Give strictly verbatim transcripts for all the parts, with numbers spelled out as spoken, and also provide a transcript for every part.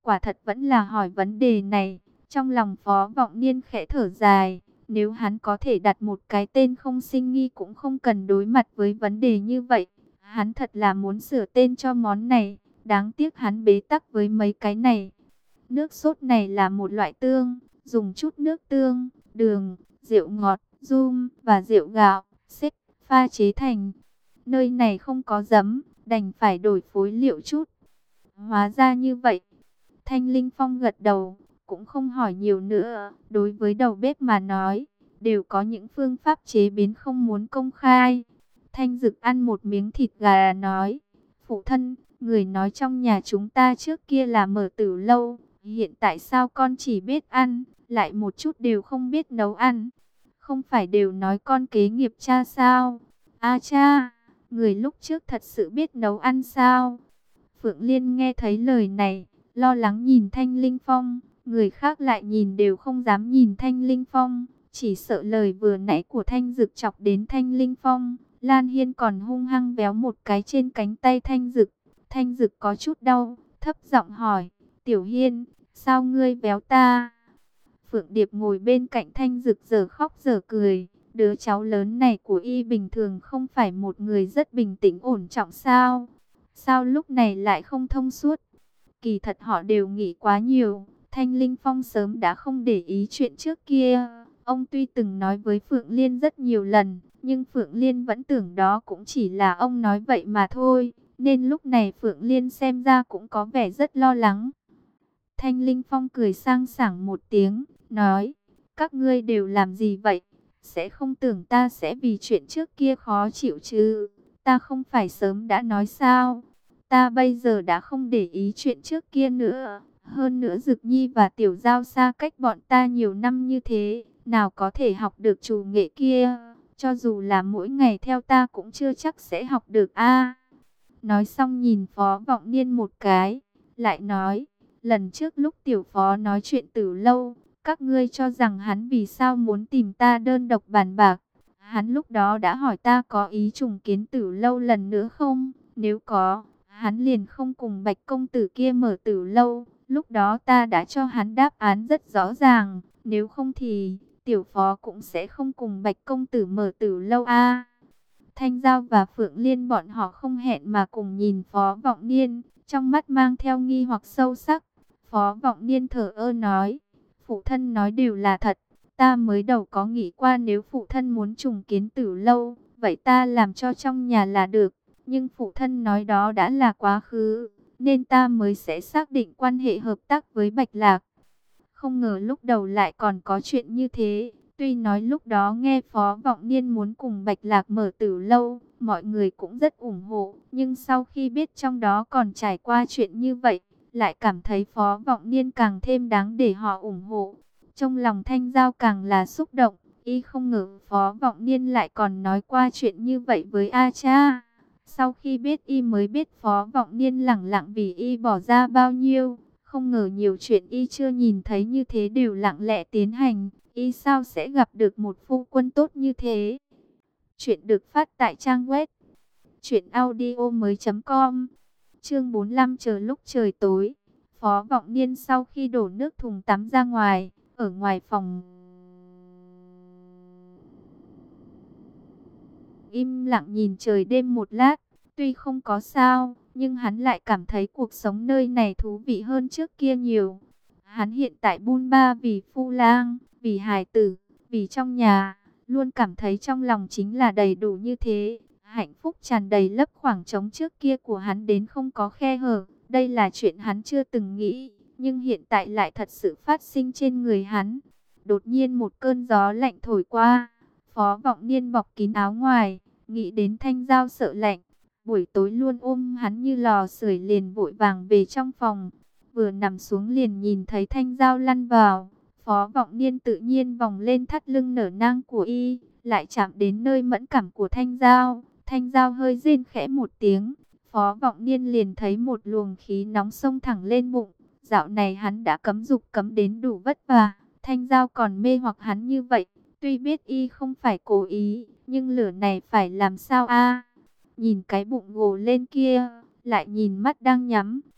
quả thật vẫn là hỏi vấn đề này. Trong lòng Phó Vọng Niên khẽ thở dài, nếu hắn có thể đặt một cái tên không sinh nghi cũng không cần đối mặt với vấn đề như vậy. Hắn thật là muốn sửa tên cho món này, đáng tiếc hắn bế tắc với mấy cái này. Nước sốt này là một loại tương, dùng chút nước tương, đường, rượu ngọt, rum và rượu gạo, xếp, pha chế thành. Nơi này không có giấm, đành phải đổi phối liệu chút. Hóa ra như vậy. Thanh Linh Phong gật đầu, cũng không hỏi nhiều nữa. Đối với đầu bếp mà nói, đều có những phương pháp chế biến không muốn công khai. Thanh Dực ăn một miếng thịt gà nói, phụ thân, người nói trong nhà chúng ta trước kia là mở tử lâu, hiện tại sao con chỉ biết ăn, lại một chút đều không biết nấu ăn. Không phải đều nói con kế nghiệp cha sao? A cha, người lúc trước thật sự biết nấu ăn sao? Phượng Liên nghe thấy lời này, lo lắng nhìn Thanh Linh Phong, người khác lại nhìn đều không dám nhìn Thanh Linh Phong, chỉ sợ lời vừa nãy của Thanh Dực chọc đến Thanh Linh Phong. Lan Hiên còn hung hăng véo một cái trên cánh tay Thanh Dực, Thanh Dực có chút đau, thấp giọng hỏi, Tiểu Hiên, sao ngươi véo ta? Phượng Điệp ngồi bên cạnh Thanh Dực giờ khóc giờ cười, đứa cháu lớn này của y bình thường không phải một người rất bình tĩnh ổn trọng sao? Sao lúc này lại không thông suốt? Kỳ thật họ đều nghĩ quá nhiều, Thanh Linh Phong sớm đã không để ý chuyện trước kia. Ông tuy từng nói với Phượng Liên rất nhiều lần, nhưng Phượng Liên vẫn tưởng đó cũng chỉ là ông nói vậy mà thôi, nên lúc này Phượng Liên xem ra cũng có vẻ rất lo lắng. Thanh Linh Phong cười sang sảng một tiếng, nói, các ngươi đều làm gì vậy? Sẽ không tưởng ta sẽ vì chuyện trước kia khó chịu chứ? Ta không phải sớm đã nói sao? Ta bây giờ đã không để ý chuyện trước kia nữa. Hơn nữa Dực Nhi và Tiểu Giao xa cách bọn ta nhiều năm như thế, nào có thể học được chủ nghệ kia? Cho dù là mỗi ngày theo ta cũng chưa chắc sẽ học được a. Nói xong nhìn Phó Vọng Niên một cái, lại nói, lần trước lúc Tiểu Phó nói chuyện Tử Lâu, các ngươi cho rằng hắn vì sao muốn tìm ta đơn độc bàn bạc. Hắn lúc đó đã hỏi ta có ý trùng kiến Tử Lâu lần nữa không? Nếu có, hắn liền không cùng Bạch công tử kia mở Tử Lâu. Lúc đó ta đã cho hắn đáp án rất rõ ràng, nếu không thì Tiểu Phó cũng sẽ không cùng Bạch công tử mở Tử Lâu a. Thanh Giao và Phượng Liên bọn họ không hẹn mà cùng nhìn Phó Vọng Niên, trong mắt mang theo nghi hoặc sâu sắc. Phó Vọng Niên thở ơ nói, phụ thân nói đều là thật, ta mới đầu có nghĩ qua nếu phụ thân muốn trùng kiến Tử Lâu, vậy ta làm cho trong nhà là được, nhưng phụ thân nói đó đã là quá khứ, nên ta mới sẽ xác định quan hệ hợp tác với Bạch Lạc. Không ngờ lúc đầu lại còn có chuyện như thế. Tuy nói lúc đó nghe Phó Vọng Niên muốn cùng Bạch Lạc mở Tử Lâu, mọi người cũng rất ủng hộ, nhưng sau khi biết trong đó còn trải qua chuyện như vậy, lại cảm thấy Phó Vọng Niên càng thêm đáng để họ ủng hộ. Trong lòng Thanh Giao càng là xúc động, y không ngờ Phó Vọng Niên lại còn nói qua chuyện như vậy với A Cha. Sau khi biết y mới biết Phó Vọng Niên lẳng lặng vì y bỏ ra bao nhiêu, không ngờ nhiều chuyện y chưa nhìn thấy như thế đều lặng lẽ tiến hành. Y sao sẽ gặp được một phu quân tốt như thế? Chuyện được phát tại trang web truyện audio mới chấm com. Chương bốn mươi lăm chờ lúc trời tối. Phó Vọng Niên sau khi đổ nước thùng tắm ra ngoài, ở ngoài phòng im lặng nhìn trời đêm một lát, tuy không có sao, nhưng hắn lại cảm thấy cuộc sống nơi này thú vị hơn trước kia nhiều. Hắn hiện tại bôn ba vì phu lang, vì hài tử, vì trong nhà, luôn cảm thấy trong lòng chính là đầy đủ như thế. Hạnh phúc tràn đầy lấp khoảng trống trước kia của hắn đến không có khe hở. Đây là chuyện hắn chưa từng nghĩ, nhưng hiện tại lại thật sự phát sinh trên người hắn. Đột nhiên một cơn gió lạnh thổi qua, Phó Vọng Niên bọc kín áo ngoài, nghĩ đến Thanh Giao sợ lạnh. Buổi tối luôn ôm hắn như lò sưởi liền vội vàng về trong phòng. Vừa nằm xuống liền nhìn thấy Thanh Giao lăn vào. Phó Vọng Niên tự nhiên vòng lên thắt lưng nở nang của y, lại chạm đến nơi mẫn cảm của Thanh Giao. Thanh Giao hơi rên khẽ một tiếng. Phó Vọng Niên liền thấy một luồng khí nóng xông thẳng lên bụng. Dạo này hắn đã cấm dục cấm đến đủ vất vả. Thanh Giao còn mê hoặc hắn như vậy. Tuy biết y không phải cố ý, nhưng lửa này phải làm sao a? Nhìn cái bụng gồ lên kia, lại nhìn mắt đang nhắm,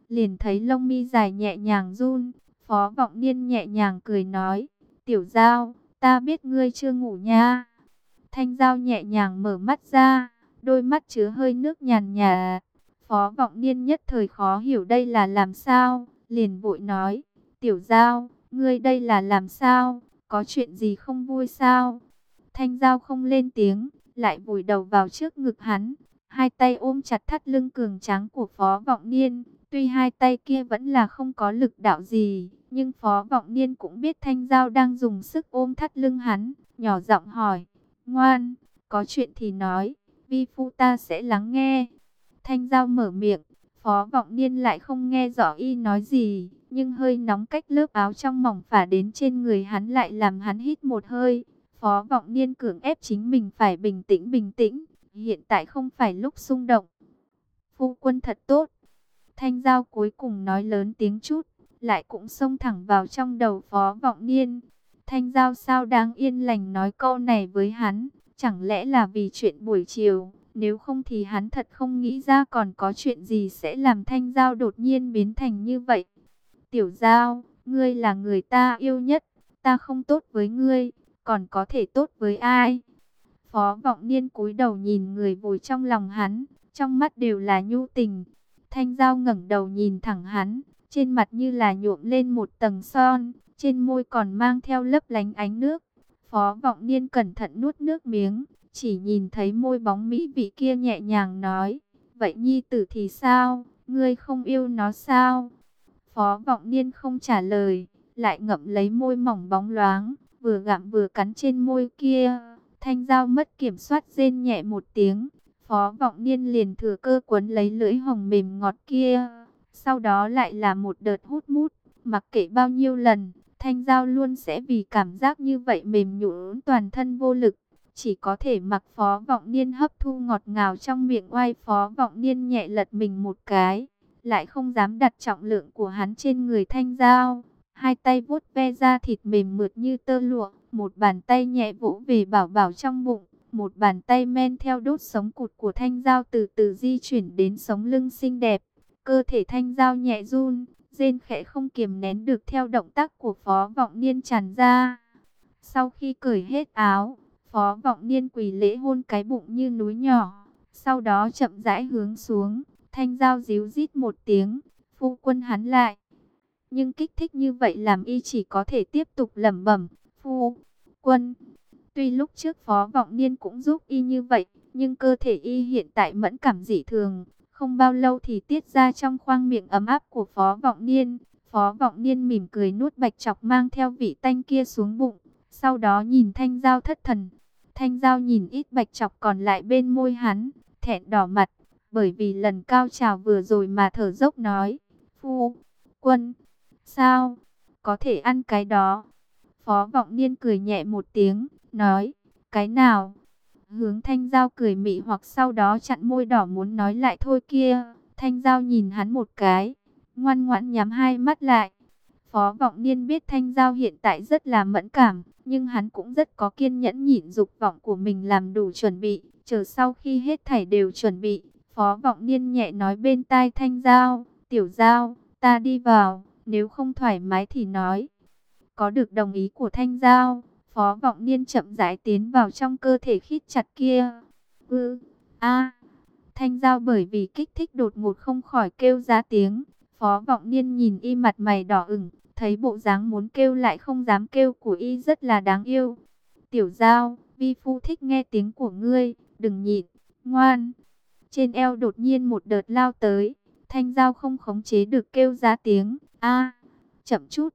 liền thấy lông mi dài nhẹ nhàng run. Phó Vọng Niên nhẹ nhàng cười nói, Tiểu Giao, ta biết ngươi chưa ngủ nha. Thanh Giao nhẹ nhàng mở mắt ra, đôi mắt chứa hơi nước nhàn nhạt. Phó Vọng Niên nhất thời khó hiểu đây là làm sao, liền vội nói, Tiểu Giao, ngươi đây là làm sao, có chuyện gì không vui sao? Thanh Giao không lên tiếng, lại vùi đầu vào trước ngực hắn, hai tay ôm chặt thắt lưng cường tráng của Phó Vọng Niên. Tuy hai tay kia vẫn là không có lực đạo gì, nhưng Phó Vọng Niên cũng biết Thanh Giao đang dùng sức ôm thắt lưng hắn, nhỏ giọng hỏi, ngoan, có chuyện thì nói, vi phu ta sẽ lắng nghe. Thanh Giao mở miệng, Phó Vọng Niên lại không nghe rõ y nói gì, nhưng hơi nóng cách lớp áo trong mỏng phả đến trên người hắn lại làm hắn hít một hơi. Phó Vọng Niên cưỡng ép chính mình phải bình tĩnh bình tĩnh, hiện tại không phải lúc xung động. Phu quân thật tốt. Thanh Giao cuối cùng nói lớn tiếng chút, lại cũng xông thẳng vào trong đầu Phó Vọng Niên. Thanh Giao sao đáng yên lành nói câu này với hắn, chẳng lẽ là vì chuyện buổi chiều, nếu không thì hắn thật không nghĩ ra còn có chuyện gì sẽ làm Thanh Giao đột nhiên biến thành như vậy. Tiểu Giao, ngươi là người ta yêu nhất, ta không tốt với ngươi, còn có thể tốt với ai? Phó Vọng Niên cúi đầu nhìn người vùi trong lòng hắn, trong mắt đều là nhu tình. Thanh Giao ngẩng đầu nhìn thẳng hắn, trên mặt như là nhuộm lên một tầng son, trên môi còn mang theo lấp lánh ánh nước. Phó Vọng Niên cẩn thận nuốt nước miếng, chỉ nhìn thấy môi bóng mỹ vị kia nhẹ nhàng nói, vậy nhi tử thì sao, ngươi không yêu nó sao? Phó Vọng Niên không trả lời, lại ngậm lấy môi mỏng bóng loáng, vừa gặm vừa cắn trên môi kia. Thanh Giao mất kiểm soát rên nhẹ một tiếng. Phó Vọng Niên liền thừa cơ quấn lấy lưỡi hồng mềm ngọt kia. Sau đó lại là một đợt hút mút. Mặc kệ bao nhiêu lần, Thanh Giao luôn sẽ vì cảm giác như vậy mềm nhũn toàn thân vô lực. Chỉ có thể mặc Phó Vọng Niên hấp thu ngọt ngào trong miệng oai. Phó Vọng Niên nhẹ lật mình một cái, lại không dám đặt trọng lượng của hắn trên người Thanh Giao. Hai tay vuốt ve da thịt mềm mượt như tơ lụa, một bàn tay nhẹ vỗ về bảo bảo trong bụng, một bàn tay men theo đốt sống cụt của Thanh Giao từ từ di chuyển đến sống lưng xinh đẹp. Cơ thể Thanh Giao nhẹ run, rên khẽ không kiềm nén được theo động tác của Phó Vọng Niên tràn ra. Sau khi cởi hết áo, Phó Vọng Niên quỳ lễ hôn cái bụng như núi nhỏ, sau đó chậm rãi hướng xuống. Thanh Giao díu rít một tiếng, phu quân hắn lại. Nhưng kích thích như vậy làm y chỉ có thể tiếp tục lẩm bẩm, phu quân. Tuy lúc trước Phó Vọng Niên cũng giúp y như vậy, nhưng cơ thể y hiện tại mẫn cảm dị thường. Không bao lâu thì tiết ra trong khoang miệng ấm áp của Phó Vọng Niên. Phó Vọng Niên mỉm cười nuốt bạch chọc mang theo vị tanh kia xuống bụng. Sau đó nhìn Thanh Giao thất thần. Thanh Giao nhìn ít bạch chọc còn lại bên môi hắn, thẹn đỏ mặt. Bởi vì lần cao trào vừa rồi mà thở dốc nói, phu quân, sao, có thể ăn cái đó. Phó Vọng Niên cười nhẹ một tiếng, nói, cái nào? Hướng Thanh Giao cười mị hoặc sau đó chặn môi đỏ muốn nói lại thôi kia. Thanh Giao nhìn hắn một cái, ngoan ngoãn nhắm hai mắt lại. Phó Vọng Niên biết Thanh Giao hiện tại rất là mẫn cảm, nhưng hắn cũng rất có kiên nhẫn nhịn dục vọng của mình làm đủ chuẩn bị. Chờ sau khi hết thảy đều chuẩn bị, Phó Vọng Niên nhẹ nói bên tai Thanh Giao, Tiểu Giao, ta đi vào, nếu không thoải mái thì nói. Có được đồng ý của Thanh Giao, Phó Vọng Niên chậm rãi tiến vào trong cơ thể khít chặt kia. Ừ, a. Thanh Giao bởi vì kích thích đột ngột không khỏi kêu ra tiếng. Phó Vọng Niên nhìn y mặt mày đỏ ửng, thấy bộ dáng muốn kêu lại không dám kêu của y rất là đáng yêu. Tiểu Giao, vi phu thích nghe tiếng của ngươi, đừng nhịn, ngoan. Trên eo đột nhiên một đợt lao tới, Thanh Giao không khống chế được kêu ra tiếng, a, chậm chút.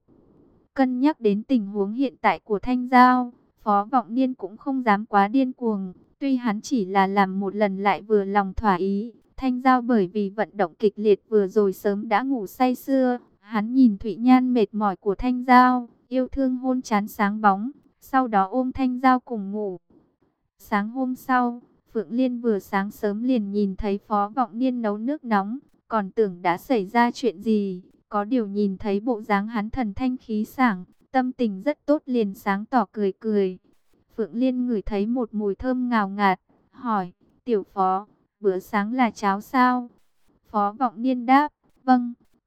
Cân nhắc đến tình huống hiện tại của Thanh Giao, Phó Vọng Niên cũng không dám quá điên cuồng. Tuy hắn chỉ là làm một lần lại vừa lòng thỏa ý. Thanh Giao bởi vì vận động kịch liệt vừa rồi sớm đã ngủ say sưa. Hắn nhìn Thụy Nhan mệt mỏi của Thanh Giao, yêu thương hôn trán sáng bóng, sau đó ôm Thanh Giao cùng ngủ. Sáng hôm sau, Phượng Liên vừa sáng sớm liền nhìn thấy Phó Vọng Niên nấu nước nóng, còn tưởng đã xảy ra chuyện gì. Có điều nhìn thấy bộ dáng hắn thần thanh khí sảng, tâm tình rất tốt liền sáng tỏ cười cười. Phượng Liên ngửi thấy một mùi thơm ngào ngạt, hỏi, Tiểu Phó, bữa sáng là cháo sao? Phó Vọng Niên đáp, vâng,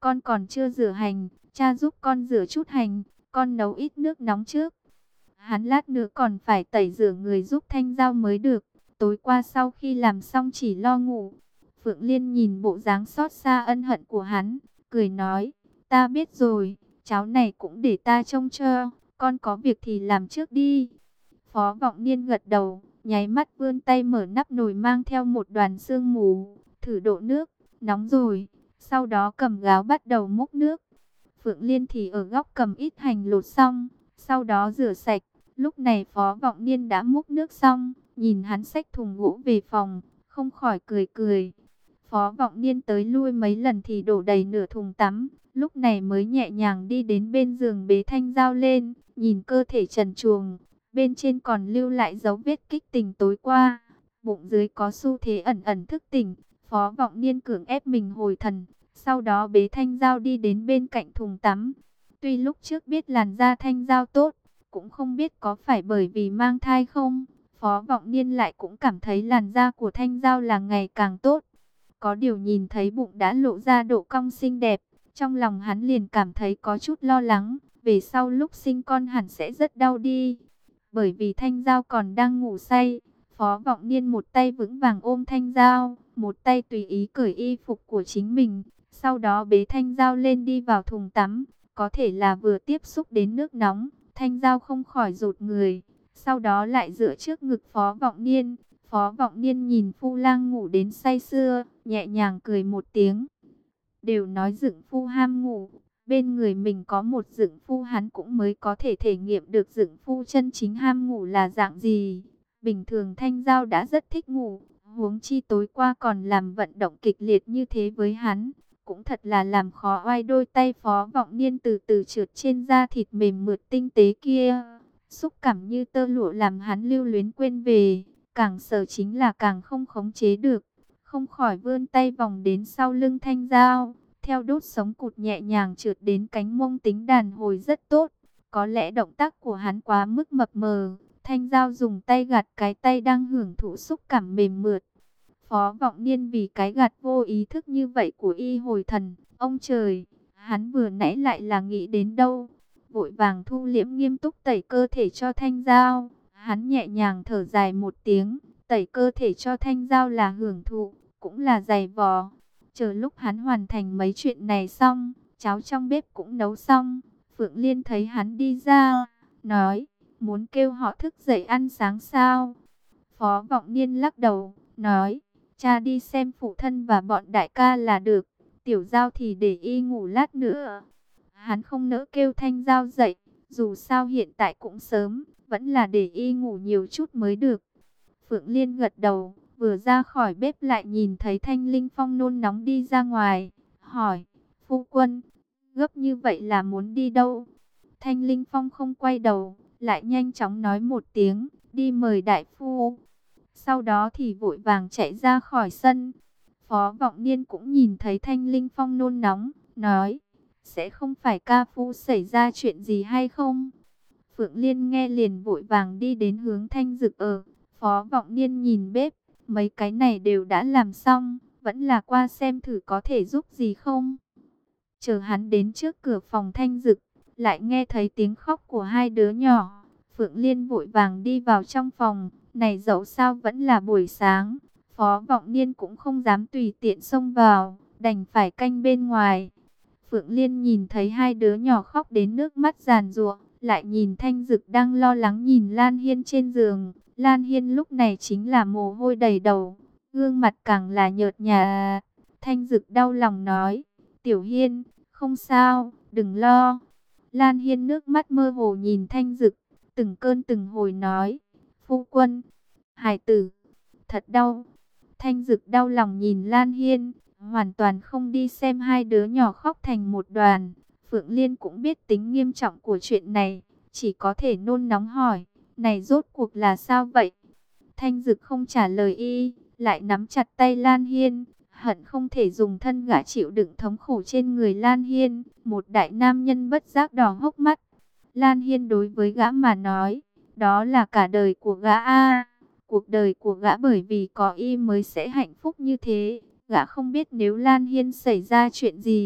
con còn chưa rửa hành, cha giúp con rửa chút hành, con nấu ít nước nóng trước. Hắn lát nữa còn phải tẩy rửa người giúp Thanh Giao mới được. Tối qua sau khi làm xong chỉ lo ngủ. Phượng Liên nhìn bộ dáng xót xa ân hận của hắn, cười nói, ta biết rồi, cháu này cũng để ta trông cho, con có việc thì làm trước đi. Phó Vọng Niên gật đầu, nháy mắt vươn tay mở nắp nồi mang theo một đoàn sương mù, thử độ nước, nóng rồi, sau đó cầm gáo bắt đầu múc nước. Phượng Liên thì ở góc cầm ít hành lột xong, sau đó rửa sạch. Lúc này Phó Vọng Niên đã múc nước xong, nhìn hắn xách thùng gỗ về phòng, không khỏi cười cười. Phó Vọng Niên tới lui mấy lần thì đổ đầy nửa thùng tắm, lúc này mới nhẹ nhàng đi đến bên giường bế Thanh Giao lên, nhìn cơ thể trần truồng, bên trên còn lưu lại dấu vết kích tình tối qua, bụng dưới có xu thế ẩn ẩn thức tỉnh. Phó Vọng Niên cưỡng ép mình hồi thần, sau đó bế Thanh Giao đi đến bên cạnh thùng tắm. Tuy lúc trước biết làn da Thanh Giao tốt, cũng không biết có phải bởi vì mang thai không, Phó Vọng Niên lại cũng cảm thấy làn da của Thanh Giao là ngày càng tốt. Có điều nhìn thấy bụng đã lộ ra độ cong xinh đẹp, trong lòng hắn liền cảm thấy có chút lo lắng, về sau lúc sinh con hẳn sẽ rất đau đi. Bởi vì Thanh Giao còn đang ngủ say, Phó Vọng Niên một tay vững vàng ôm Thanh Giao, một tay tùy ý cởi y phục của chính mình, sau đó bế Thanh Giao lên đi vào thùng tắm. Có thể là vừa tiếp xúc đến nước nóng, Thanh Giao không khỏi rụt người, sau đó lại dựa trước ngực Phó Vọng Niên. Phó Vọng Niên nhìn Phu Lang ngủ đến say sưa, nhẹ nhàng cười một tiếng. Đều nói dượng phu ham ngủ, bên người mình có một dượng phu hắn cũng mới có thể thể nghiệm được dượng phu chân chính ham ngủ là dạng gì. Bình thường Thanh Giao đã rất thích ngủ, huống chi tối qua còn làm vận động kịch liệt như thế với hắn. Cũng thật là làm khó oai đôi tay Phó Vọng Niên từ từ trượt trên da thịt mềm mượt tinh tế kia. Xúc cảm như tơ lụa làm hắn lưu luyến quên về, càng sờ chính là càng không khống chế được. Không khỏi vươn tay vòng đến sau lưng Thanh Giao, theo đốt sống cụt nhẹ nhàng trượt đến cánh mông tính đàn hồi rất tốt. Có lẽ động tác của hắn quá mức mập mờ, Thanh Giao dùng tay gạt cái tay đang hưởng thụ xúc cảm mềm mượt. Phó Vọng Niên vì cái gạt vô ý thức như vậy của y hồi thần, ông trời, hắn vừa nãy lại là nghĩ đến đâu. Vội vàng thu liễm nghiêm túc tẩy cơ thể cho Thanh Giao, hắn nhẹ nhàng thở dài một tiếng, tẩy cơ thể cho Thanh Giao là hưởng thụ, cũng là giày vò. Chờ lúc hắn hoàn thành mấy chuyện này xong, cháo trong bếp cũng nấu xong, Phượng Liên thấy hắn đi ra, nói, muốn kêu họ thức dậy ăn sáng sao? Phó Vọng Niên lắc đầu, nói, cha đi xem phụ thân và bọn đại ca là được, Tiểu Giao thì để y ngủ lát nữa. Hắn không nỡ kêu Thanh Giao dậy, dù sao hiện tại cũng sớm, vẫn là để y ngủ nhiều chút mới được. Phượng Liên gật đầu, vừa ra khỏi bếp lại nhìn thấy Thanh Linh Phong nôn nóng đi ra ngoài, hỏi, phu quân, gấp như vậy là muốn đi đâu? Thanh Linh Phong không quay đầu, lại nhanh chóng nói một tiếng, đi mời đại phu. Sau đó thì vội vàng chạy ra khỏi sân. Phó Vọng Niên cũng nhìn thấy Thanh Linh Phong nôn nóng, nói, sẽ không phải ca phu xảy ra chuyện gì hay không? Phượng Liên nghe liền vội vàng đi đến hướng Thanh Dực ở. Phó Vọng Niên nhìn bếp, mấy cái này đều đã làm xong, vẫn là qua xem thử có thể giúp gì không. Chờ hắn đến trước cửa phòng Thanh Dực, lại nghe thấy tiếng khóc của hai đứa nhỏ. Phượng Liên vội vàng đi vào trong phòng, này dẫu sao vẫn là buổi sáng, Phó Vọng Niên cũng không dám tùy tiện xông vào, đành phải canh bên ngoài. Phượng Liên nhìn thấy hai đứa nhỏ khóc đến nước mắt giàn giụa, lại nhìn Thanh Dực đang lo lắng nhìn Lan Hiên trên giường. Lan Hiên lúc này chính là mồ hôi đầy đầu, gương mặt càng là nhợt nhạt. Thanh Dực đau lòng nói, Tiểu Hiên, không sao, đừng lo. Lan Hiên nước mắt mơ hồ nhìn Thanh Dực, từng cơn từng hồi nói, phu quân, hài tử, thật đau. Thanh Dực đau lòng nhìn Lan Hiên, hoàn toàn không đi xem hai đứa nhỏ khóc thành một đoàn. Phượng Liên cũng biết tính nghiêm trọng của chuyện này, chỉ có thể nôn nóng hỏi, này rốt cuộc là sao vậy? Thanh Dực không trả lời y, lại nắm chặt tay Lan Hiên, hận không thể dùng thân gã chịu đựng thống khổ trên người Lan Hiên. Một đại nam nhân bất giác đỏ hốc mắt. Lan Hiên đối với gã mà nói, đó là cả đời của gã a. Cuộc đời của gã bởi vì có y mới sẽ hạnh phúc như thế. Gã không biết nếu Lan Hiên xảy ra chuyện gì,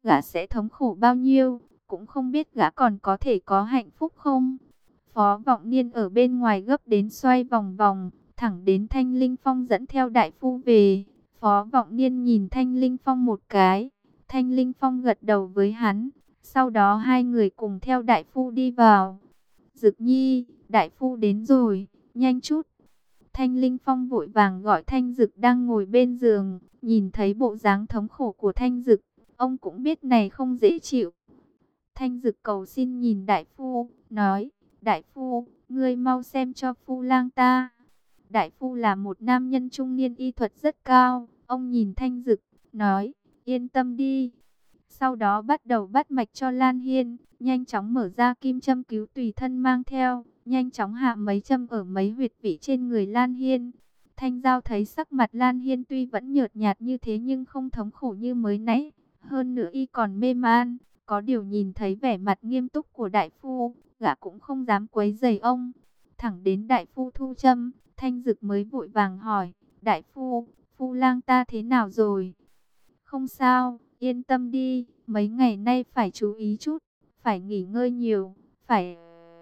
gã sẽ thống khổ bao nhiêu, cũng không biết gã còn có thể có hạnh phúc không. Phó Vọng Niên ở bên ngoài gấp đến xoay vòng vòng, thẳng đến Thanh Linh Phong dẫn theo đại phu về. Phó Vọng Niên nhìn Thanh Linh Phong một cái, Thanh Linh Phong gật đầu với hắn, sau đó hai người cùng theo đại phu đi vào. Dực Nhi, đại phu đến rồi, nhanh chút. Thanh Linh Phong vội vàng gọi Thanh Dực đang ngồi bên giường, nhìn thấy bộ dáng thống khổ của Thanh Dực, ông cũng biết này không dễ chịu. Thanh Dực cầu xin nhìn đại phu, nói, đại phu, ngươi mau xem cho phu lang ta. Đại phu là một nam nhân trung niên y thuật rất cao, ông nhìn Thanh Dực, nói, yên tâm đi. Sau đó bắt đầu bắt mạch cho Lan Hiên, nhanh chóng mở ra kim châm cứu tùy thân mang theo, nhanh chóng hạ mấy châm ở mấy huyệt vị trên người Lan Hiên. Thanh Giao thấy sắc mặt Lan Hiên tuy vẫn nhợt nhạt như thế nhưng không thống khổ như mới nãy, hơn nữa y còn mê man, có điều nhìn thấy vẻ mặt nghiêm túc của đại phu, gã cũng không dám quấy rầy ông. Thẳng đến đại phu thu châm, Thanh Dực mới vội vàng hỏi, đại phu, phu lang ta thế nào rồi? Không sao, yên tâm đi, mấy ngày nay phải chú ý chút, phải nghỉ ngơi nhiều, phải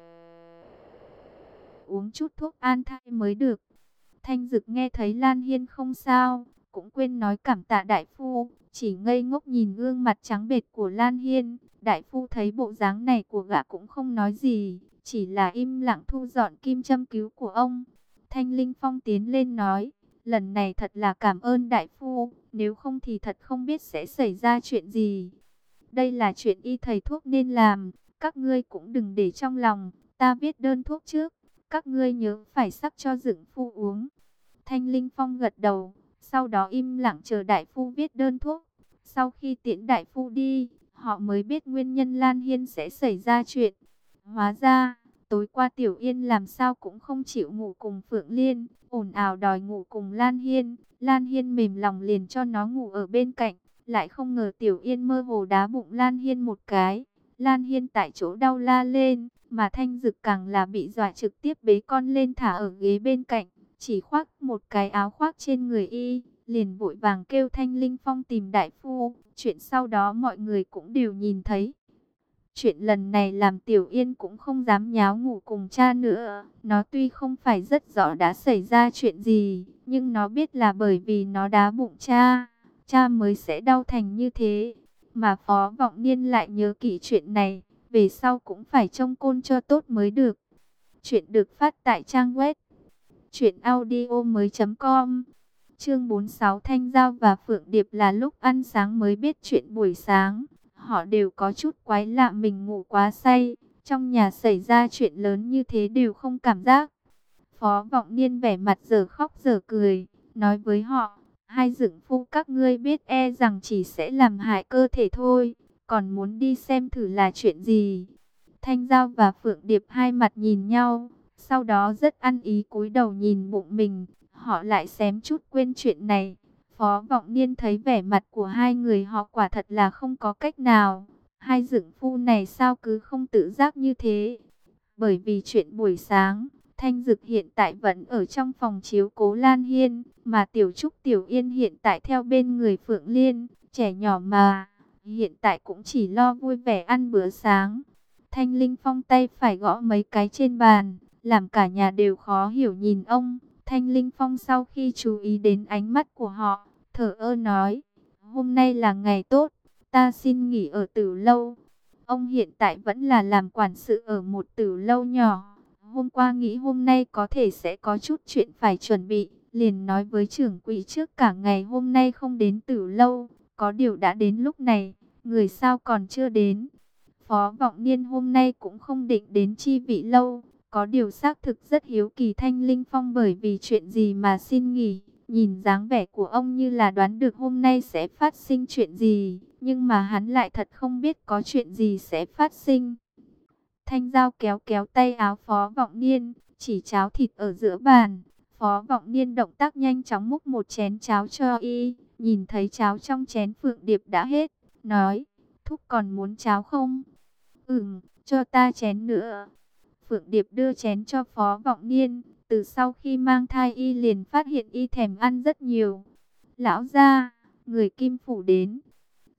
uống chút thuốc an thai mới được. Thanh Dực nghe thấy Lan Hiên không sao, cũng quên nói cảm tạ đại phu, chỉ ngây ngốc nhìn gương mặt trắng bệch của Lan Hiên. Đại phu thấy bộ dáng này của gã cũng không nói gì, chỉ là im lặng thu dọn kim châm cứu của ông. Thanh Linh Phong tiến lên nói, lần này thật là cảm ơn đại phu, nếu không thì thật không biết sẽ xảy ra chuyện gì. Đây là chuyện y thầy thuốc nên làm, các ngươi cũng đừng để trong lòng, ta viết đơn thuốc trước, các ngươi nhớ phải sắc cho Dực phu uống. Thanh Linh Phong gật đầu, sau đó im lặng chờ đại phu viết đơn thuốc. Sau khi tiễn đại phu đi, họ mới biết nguyên nhân Lan Hiên sẽ xảy ra chuyện. Hóa ra, tối qua Tiểu Yên làm sao cũng không chịu ngủ cùng Phượng Liên, ồn ào đòi ngủ cùng Lan Hiên. Lan Hiên mềm lòng liền cho nó ngủ ở bên cạnh, lại không ngờ Tiểu Yên mơ hồ đá bụng Lan Hiên một cái. Lan Hiên tại chỗ đau la lên, mà Thanh Dực càng là bị dọa trực tiếp bế con lên thả ở ghế bên cạnh, chỉ khoác một cái áo khoác trên người y, liền vội vàng kêu Thanh Linh Phong tìm đại phu. Chuyện sau đó mọi người cũng đều nhìn thấy. Chuyện lần này làm Tiểu Yên cũng không dám nháo ngủ cùng cha nữa. Nó tuy không phải rất rõ đã xảy ra chuyện gì, nhưng nó biết là bởi vì nó đá bụng cha, cha mới sẽ đau thành như thế. Mà Phó Vọng Niên lại nhớ kỹ chuyện này, về sau cũng phải trông côn cho tốt mới được. Chuyện được phát tại trang web truyện audio mới chấm com. Chương bốn mươi sáu, Thanh Giao và Phượng Điệp là lúc ăn sáng mới biết chuyện buổi sáng. Họ đều có chút quái lạ mình ngủ quá say, trong nhà xảy ra chuyện lớn như thế đều không cảm giác. Phó Vọng Niên vẻ mặt giờ khóc giờ cười, nói với họ, hai dượng phu các ngươi biết e rằng chỉ sẽ làm hại cơ thể thôi, còn muốn đi xem thử là chuyện gì. Thanh Giao và Phượng Điệp hai mặt nhìn nhau, sau đó rất ăn ý cúi đầu nhìn bụng mình, họ lại xém chút quên chuyện này. Phó Vọng Niên thấy vẻ mặt của hai người họ quả thật là không có cách nào. Hai dượng phu này sao cứ không tự giác như thế? Bởi vì chuyện buổi sáng, Thanh Dực hiện tại vẫn ở trong phòng chiếu cố Lan Hiên, mà Tiểu Trúc Tiểu Yên hiện tại theo bên người Phượng Liên, trẻ nhỏ mà, hiện tại cũng chỉ lo vui vẻ ăn bữa sáng. Thanh Linh Phong tay phải gõ mấy cái trên bàn, làm cả nhà đều khó hiểu nhìn ông. Thanh Linh Phong sau khi chú ý đến ánh mắt của họ, thở ơ nói, hôm nay là ngày tốt, ta xin nghỉ ở Tử lâu. Ông hiện tại vẫn là làm quản sự ở một Tử lâu nhỏ. Hôm qua nghĩ hôm nay có thể sẽ có chút chuyện phải chuẩn bị, liền nói với trưởng quỹ trước cả ngày hôm nay không đến Tử lâu. Có điều đã đến lúc này, người sao còn chưa đến. Phó Vọng Niên hôm nay cũng không định đến Chi Vị lâu. Có điều xác thực rất hiếu kỳ Thanh Linh Phong bởi vì chuyện gì mà xin nghỉ. Nhìn dáng vẻ của ông như là đoán được hôm nay sẽ phát sinh chuyện gì, nhưng mà hắn lại thật không biết có chuyện gì sẽ phát sinh. Thanh Giao kéo kéo tay áo Phó Vọng Niên, chỉ cháo thịt ở giữa bàn. Phó Vọng Niên động tác nhanh chóng múc một chén cháo cho y, nhìn thấy cháo trong chén Phượng Điệp đã hết, nói, thúc còn muốn cháo không? Ừm, cho ta chén nữa. Phượng Điệp đưa chén cho Phó Vọng Niên, từ sau khi mang thai y liền phát hiện y thèm ăn rất nhiều. Lão gia, người Kim Phủ đến.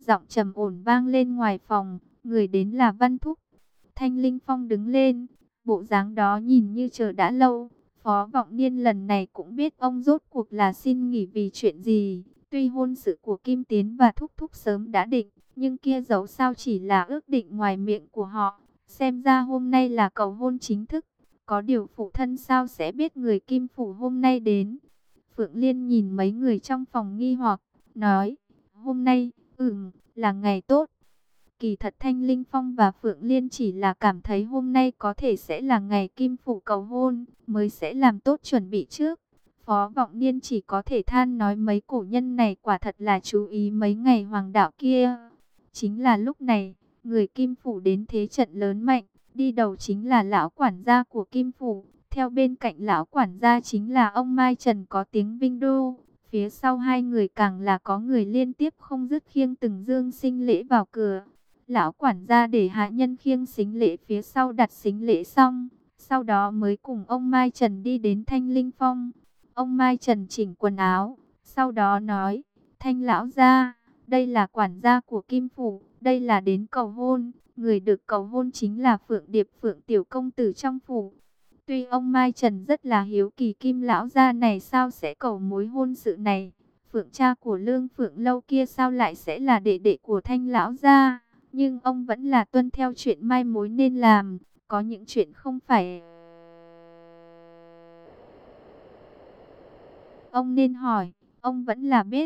Giọng trầm ổn vang lên ngoài phòng, người đến là Văn Thúc. Thanh Linh Phong đứng lên, bộ dáng đó nhìn như chờ đã lâu. Phó Vọng Niên lần này cũng biết ông rốt cuộc là xin nghỉ vì chuyện gì. Tuy hôn sự của Kim Tiến và Thúc Thúc sớm đã định, nhưng kia dẫu sao chỉ là ước định ngoài miệng của họ. Xem ra hôm nay là cầu hôn chính thức. Có điều phụ thân sao sẽ biết người Kim Phủ hôm nay đến. Phượng Liên nhìn mấy người trong phòng nghi hoặc, nói, hôm nay, ừm, là ngày tốt. Kỳ thật Thanh Linh Phong và Phượng Liên chỉ là cảm thấy hôm nay có thể sẽ là ngày Kim Phủ cầu hôn, mới sẽ làm tốt chuẩn bị trước. Phó Vọng Niên chỉ có thể than nói mấy cổ nhân này quả thật là chú ý mấy ngày hoàng đạo kia. Chính là lúc này, người Kim Phủ đến thế trận lớn mạnh, đi đầu chính là lão quản gia của Kim Phủ. Theo bên cạnh lão quản gia chính là ông Mai Trần có tiếng Vinh Đô. Phía sau hai người càng là có người liên tiếp không dứt khiêng từng dương sinh lễ vào cửa. Lão quản gia để hạ nhân khiêng sính lễ phía sau đặt sính lễ xong, sau đó mới cùng ông Mai Trần đi đến Thanh Linh Phong. Ông Mai Trần chỉnh quần áo, sau đó nói, Thanh lão gia, đây là quản gia của Kim Phủ, đây là đến cầu hôn, người được cầu hôn chính là Phượng Điệp Phượng tiểu công tử trong phủ. Tuy ông Mai Trần rất là hiếu kỳ Kim lão gia này sao sẽ cầu mối hôn sự này, Phượng cha của Lương Phượng lâu kia sao lại sẽ là đệ đệ của Thanh lão gia. Nhưng ông vẫn là tuân theo chuyện mai mối nên làm, có những chuyện không phải ông nên hỏi, ông vẫn là biết.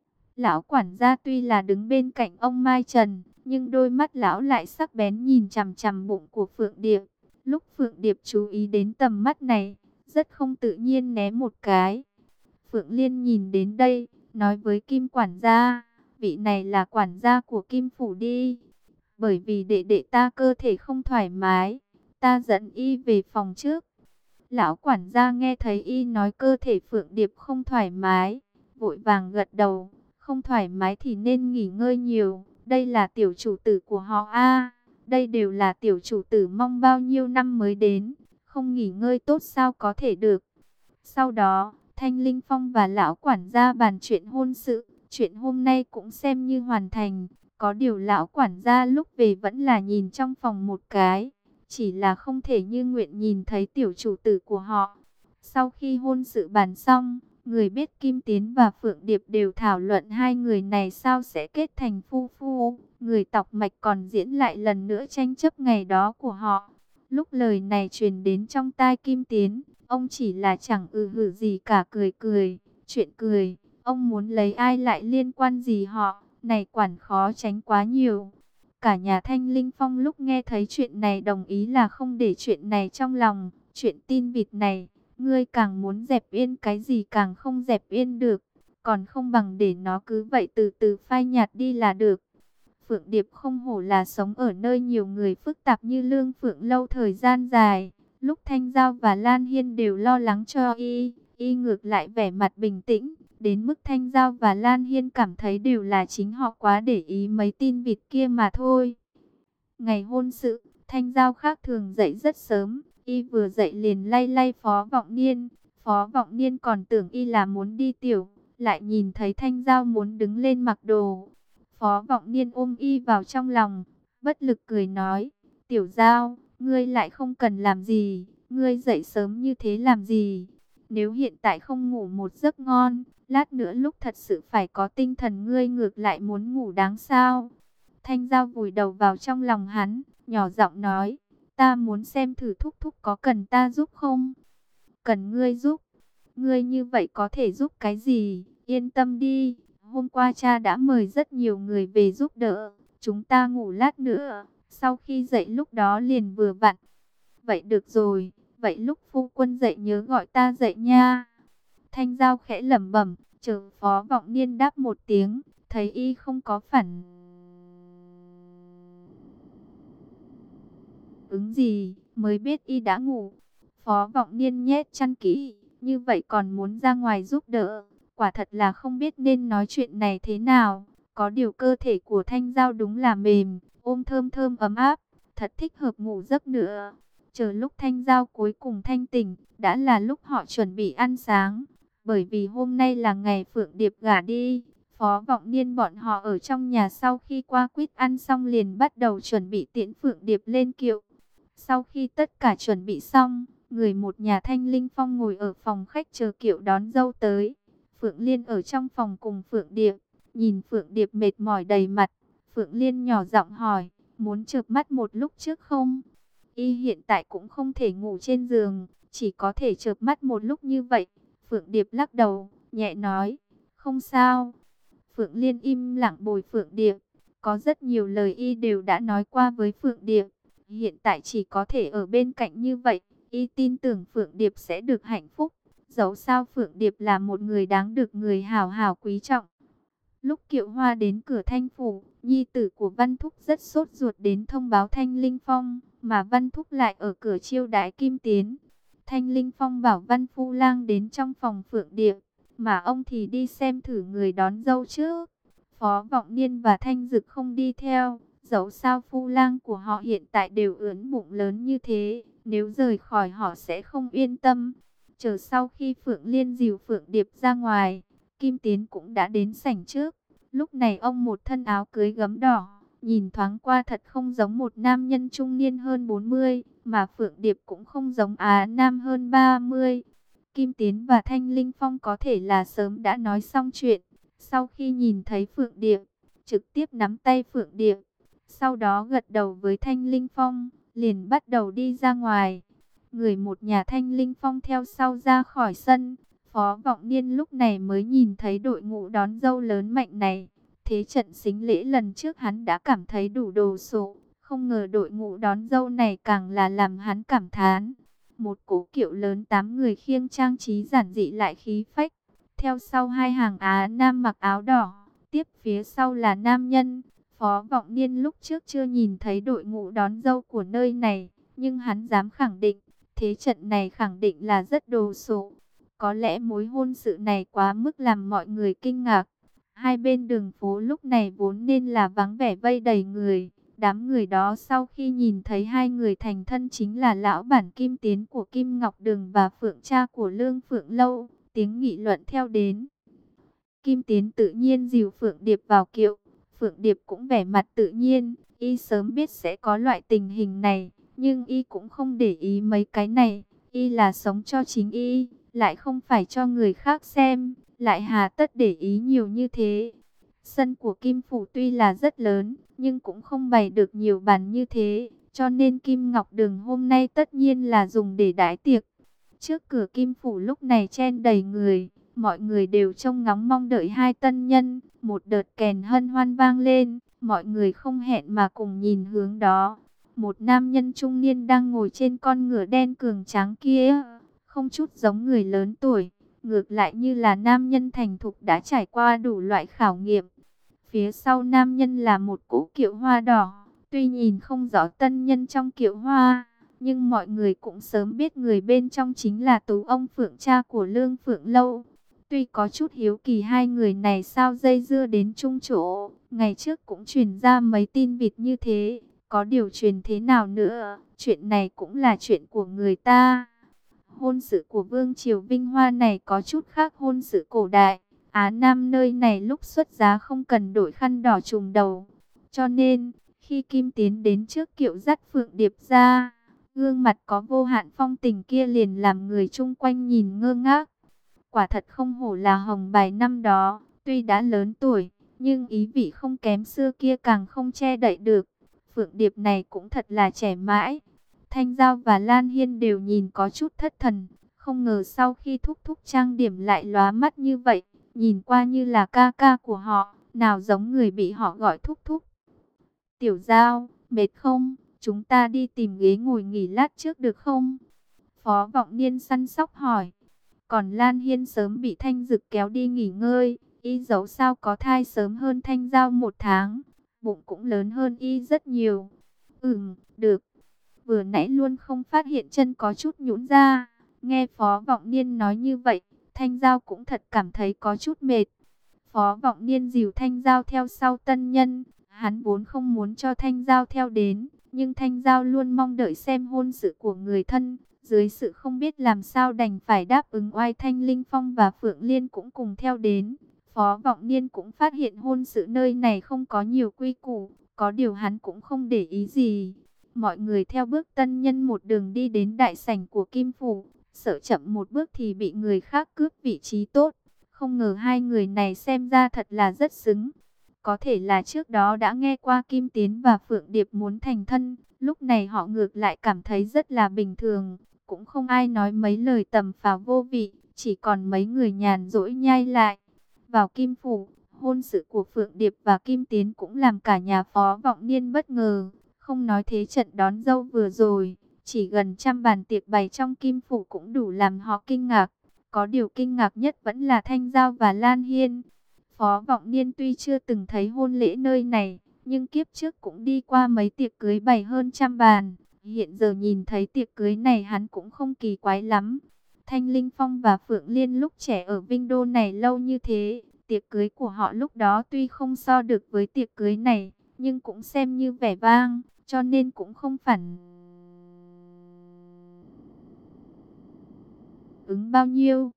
Lão quản gia tuy là đứng bên cạnh ông Mai Trần, nhưng đôi mắt lão lại sắc bén nhìn chằm chằm bụng của Phượng Điệp. Lúc Phượng Điệp chú ý đến tầm mắt này, rất không tự nhiên né một cái. Phượng Liên nhìn đến đây, nói với Kim quản gia, vị này là quản gia của Kim Phủ đi. Bởi vì đệ đệ ta cơ thể không thoải mái, ta dẫn y về phòng trước. Lão quản gia nghe thấy y nói cơ thể Phượng Điệp không thoải mái, vội vàng gật đầu, không thoải mái thì nên nghỉ ngơi nhiều. Đây là tiểu chủ tử của họ a, đây đều là tiểu chủ tử mong bao nhiêu năm mới đến, không nghỉ ngơi tốt sao có thể được. Sau đó, Thanh Linh Phong và lão quản gia bàn chuyện hôn sự, chuyện hôm nay cũng xem như hoàn thành. Có điều lão quản gia lúc về vẫn là nhìn trong phòng một cái, chỉ là không thể như nguyện nhìn thấy tiểu chủ tử của họ. Sau khi hôn sự bàn xong, người biết Kim Tiến và Phượng Điệp đều thảo luận hai người này sao sẽ kết thành phu phu. Người tọc mạch còn diễn lại lần nữa tranh chấp ngày đó của họ. Lúc lời này truyền đến trong tai Kim Tiến, ông chỉ là chẳng ừ hử gì cả, cười cười, chuyện cười, ông muốn lấy ai lại liên quan gì họ. Này quản khó tránh quá nhiều. Cả nhà Thanh Linh Phong lúc nghe thấy chuyện này đồng ý là không để chuyện này trong lòng. Chuyện tin vịt này, ngươi càng muốn dẹp yên cái gì càng không dẹp yên được. Còn không bằng để nó cứ vậy từ từ phai nhạt đi là được. Phượng Điệp không hổ là sống ở nơi nhiều người phức tạp như Lương Phượng lâu thời gian dài. Lúc Thanh Giao và Lan Hiên đều lo lắng cho y, y ngược lại vẻ mặt bình tĩnh. Đến mức Thanh Giao và Lan Hiên cảm thấy đều là chính họ quá để ý mấy tin vịt kia mà thôi. Ngày hôn sự, Thanh Giao khác thường dậy rất sớm. Y vừa dậy liền lay lay Phó Vọng Niên. Phó Vọng Niên còn tưởng y là muốn đi tiểu, lại nhìn thấy Thanh Giao muốn đứng lên mặc đồ. Phó Vọng Niên ôm y vào trong lòng, bất lực cười nói, Tiểu Giao, ngươi lại không cần làm gì, ngươi dậy sớm như thế làm gì? Nếu hiện tại không ngủ một giấc ngon, lát nữa lúc thật sự phải có tinh thần ngươi ngược lại muốn ngủ đáng sao? Thanh Giao vùi đầu vào trong lòng hắn, nhỏ giọng nói, ta muốn xem thử Thúc Thúc có cần ta giúp không? Cần ngươi giúp? Ngươi như vậy có thể giúp cái gì? Yên tâm đi, hôm qua cha đã mời rất nhiều người về giúp đỡ, chúng ta ngủ lát nữa, sau khi dậy lúc đó liền vừa vặn. Vậy được rồi, vậy lúc phu quân dậy nhớ gọi ta dậy nha. Thanh Giao khẽ lẩm bẩm, chờ Phó Vọng Niên đáp một tiếng, thấy y không có phản ứng gì, mới biết y đã ngủ. Phó Vọng Niên nhét chăn kỹ, như vậy còn muốn ra ngoài giúp đỡ, quả thật là không biết nên nói chuyện này thế nào. Có điều cơ thể của Thanh Giao đúng là mềm, ôm thơm thơm ấm áp, thật thích hợp ngủ giấc nữa. Chờ lúc Thanh Giao cuối cùng thanh tỉnh, đã là lúc họ chuẩn bị ăn sáng. Bởi vì hôm nay là ngày Phượng Điệp gả đi, Phó Vọng Niên bọn họ ở trong nhà sau khi qua quýt ăn xong liền bắt đầu chuẩn bị tiễn Phượng Điệp lên kiệu. Sau khi tất cả chuẩn bị xong, người một nhà Thanh Linh Phong ngồi ở phòng khách chờ kiệu đón dâu tới. Phượng Liên ở trong phòng cùng Phượng Điệp, nhìn Phượng Điệp mệt mỏi đầy mặt. Phượng Liên nhỏ giọng hỏi, muốn chợp mắt một lúc trước không? Y hiện tại cũng không thể ngủ trên giường, chỉ có thể chợp mắt một lúc như vậy. Phượng Điệp lắc đầu, nhẹ nói, không sao. Phượng Liên im lặng bồi Phượng Điệp, có rất nhiều lời y đều đã nói qua với Phượng Điệp. Hiện tại chỉ có thể ở bên cạnh như vậy, y tin tưởng Phượng Điệp sẽ được hạnh phúc. Dẫu sao Phượng Điệp là một người đáng được người hào hào quý trọng. Lúc kiệu hoa đến cửa Thanh Phủ, nhi tử của Văn Thúc rất sốt ruột đến thông báo Thanh Linh Phong, mà Văn Thúc lại ở cửa chiêu đãi Kim Tiến. Thanh Linh Phong bảo Văn Phu Lang đến trong phòng Phượng Điệp, mà ông thì đi xem thử người đón dâu trước. Phó Vọng Niên và Thanh Dực không đi theo, dẫu sao Phu Lang của họ hiện tại đều ướn bụng lớn như thế, nếu rời khỏi họ sẽ không yên tâm. Chờ sau khi Phượng Liên dìu Phượng Điệp ra ngoài, Kim Tiến cũng đã đến sảnh trước. Lúc này ông một thân áo cưới gấm đỏ, nhìn thoáng qua thật không giống một nam nhân trung niên hơn bốn mươi, mà Phượng Điệp cũng không giống Á Nam hơn ba mươi. Kim Tiến và Thanh Linh Phong có thể là sớm đã nói xong chuyện. Sau khi nhìn thấy Phượng Điệp, trực tiếp nắm tay Phượng Điệp, sau đó gật đầu với Thanh Linh Phong, liền bắt đầu đi ra ngoài. Người một nhà Thanh Linh Phong theo sau ra khỏi sân. Phó Vọng Niên lúc này mới nhìn thấy đội ngũ đón dâu lớn mạnh này. Thế trận sính lễ lần trước hắn đã cảm thấy đủ đồ sộ, không ngờ đội ngũ đón dâu này càng là làm hắn cảm thán. Một cỗ kiệu lớn tám người khiêng trang trí giản dị lại khí phách. Theo sau hai hàng Á Nam mặc áo đỏ, tiếp phía sau là nam nhân. Phó Vọng Niên lúc trước chưa nhìn thấy đội ngũ đón dâu của nơi này, nhưng hắn dám khẳng định, thế trận này khẳng định là rất đồ sộ. Có lẽ mối hôn sự này quá mức làm mọi người kinh ngạc. Hai bên đường phố lúc này vốn nên là vắng vẻ vây đầy người. Đám người đó sau khi nhìn thấy hai người thành thân chính là lão bản Kim Tiến của Kim Ngọc Đường và Phượng cha của Lương Phượng Lâu, tiếng nghị luận theo đến. Kim Tiến tự nhiên dìu Phượng Điệp vào kiệu. Phượng Điệp cũng vẻ mặt tự nhiên, y sớm biết sẽ có loại tình hình này, nhưng y cũng không để ý mấy cái này. Y là sống cho chính y, lại không phải cho người khác xem, lại hà tất để ý nhiều như thế. Sân của Kim Phủ tuy là rất lớn, nhưng cũng không bày được nhiều bàn như thế, cho nên Kim Ngọc Đường hôm nay tất nhiên là dùng để đãi tiệc. Trước cửa Kim Phủ lúc này chen đầy người, mọi người đều trông ngóng mong đợi hai tân nhân. Một đợt kèn hân hoan vang lên, mọi người không hẹn mà cùng nhìn hướng đó. Một nam nhân trung niên đang ngồi trên con ngựa đen cường tráng kia, không chút giống người lớn tuổi, ngược lại như là nam nhân thành thục đã trải qua đủ loại khảo nghiệm. Phía sau nam nhân là một cỗ kiệu hoa đỏ, tuy nhìn không rõ tân nhân trong kiệu hoa, nhưng mọi người cũng sớm biết người bên trong chính là Tú ông Phượng cha của Lương Phượng Lâu. Tuy có chút hiếu kỳ hai người này sao dây dưa đến chung chỗ, ngày trước cũng truyền ra mấy tin vịt như thế, có điều truyền thế nào nữa, chuyện này cũng là chuyện của người ta. Hôn sự của Vương Triều Vinh Hoa này có chút khác hôn sự cổ đại. Á Nam nơi này lúc xuất giá không cần đổi khăn đỏ trùm đầu. Cho nên, khi Kim Tiến đến trước kiệu dắt Phượng Điệp ra, gương mặt có vô hạn phong tình kia liền làm người chung quanh nhìn ngơ ngác. Quả thật không hổ là hồng bài năm đó, tuy đã lớn tuổi, nhưng ý vị không kém xưa kia càng không che đậy được. Phượng Điệp này cũng thật là trẻ mãi. Thanh Giao và Lan Hiên đều nhìn có chút thất thần, không ngờ sau khi thúc thúc trang điểm lại lóa mắt như vậy, nhìn qua như là ca ca của họ, nào giống người bị họ gọi thúc thúc. Tiểu Giao, mệt không? Chúng ta đi tìm ghế ngồi nghỉ lát trước được không? Phó Vọng Niên săn sóc hỏi. Còn Lan Hiên sớm bị Thanh Dực kéo đi nghỉ ngơi, y dẫu sao có thai sớm hơn Thanh Giao một tháng, bụng cũng lớn hơn y rất nhiều. Ừm, được. Vừa nãy luôn không phát hiện chân có chút nhũn ra. Nghe Phó Vọng Niên nói như vậy, Thanh Giao cũng thật cảm thấy có chút mệt. Phó Vọng Niên dìu Thanh Giao theo sau tân nhân. Hắn vốn không muốn cho Thanh Giao theo đến, nhưng Thanh Giao luôn mong đợi xem hôn sự của người thân. Dưới sự không biết làm sao đành phải đáp ứng, oai Thanh Linh Phong và Phượng Liên cũng cùng theo đến. Phó Vọng Niên cũng phát hiện hôn sự nơi này không có nhiều quy củ, có điều hắn cũng không để ý gì. Mọi người theo bước tân nhân một đường đi đến đại sảnh của Kim Phủ, sợ chậm một bước thì bị người khác cướp vị trí tốt. Không ngờ hai người này xem ra thật là rất xứng. Có thể là trước đó đã nghe qua Kim Tiến và Phượng Điệp muốn thành thân, lúc này họ ngược lại cảm thấy rất là bình thường. Cũng không ai nói mấy lời tầm phào vô vị, chỉ còn mấy người nhàn rỗi nhai lại. Vào Kim Phủ, hôn sự của Phượng Điệp và Kim Tiến cũng làm cả nhà Phó Vọng Niên bất ngờ. Không nói thế trận đón dâu vừa rồi, chỉ gần trăm bàn tiệc bày trong Kim Phủ cũng đủ làm họ kinh ngạc. Có điều kinh ngạc nhất vẫn là Thanh Giao và Lan Hiên. Phó Vọng Niên tuy chưa từng thấy hôn lễ nơi này, nhưng kiếp trước cũng đi qua mấy tiệc cưới bày hơn trăm bàn. Hiện giờ nhìn thấy tiệc cưới này hắn cũng không kỳ quái lắm. Thanh Linh Phong và Phượng Liên lúc trẻ ở Vinh Đô này lâu như thế, tiệc cưới của họ lúc đó tuy không so được với tiệc cưới này, nhưng cũng xem như vẻ vang, cho nên cũng không phản ứng bao nhiêu.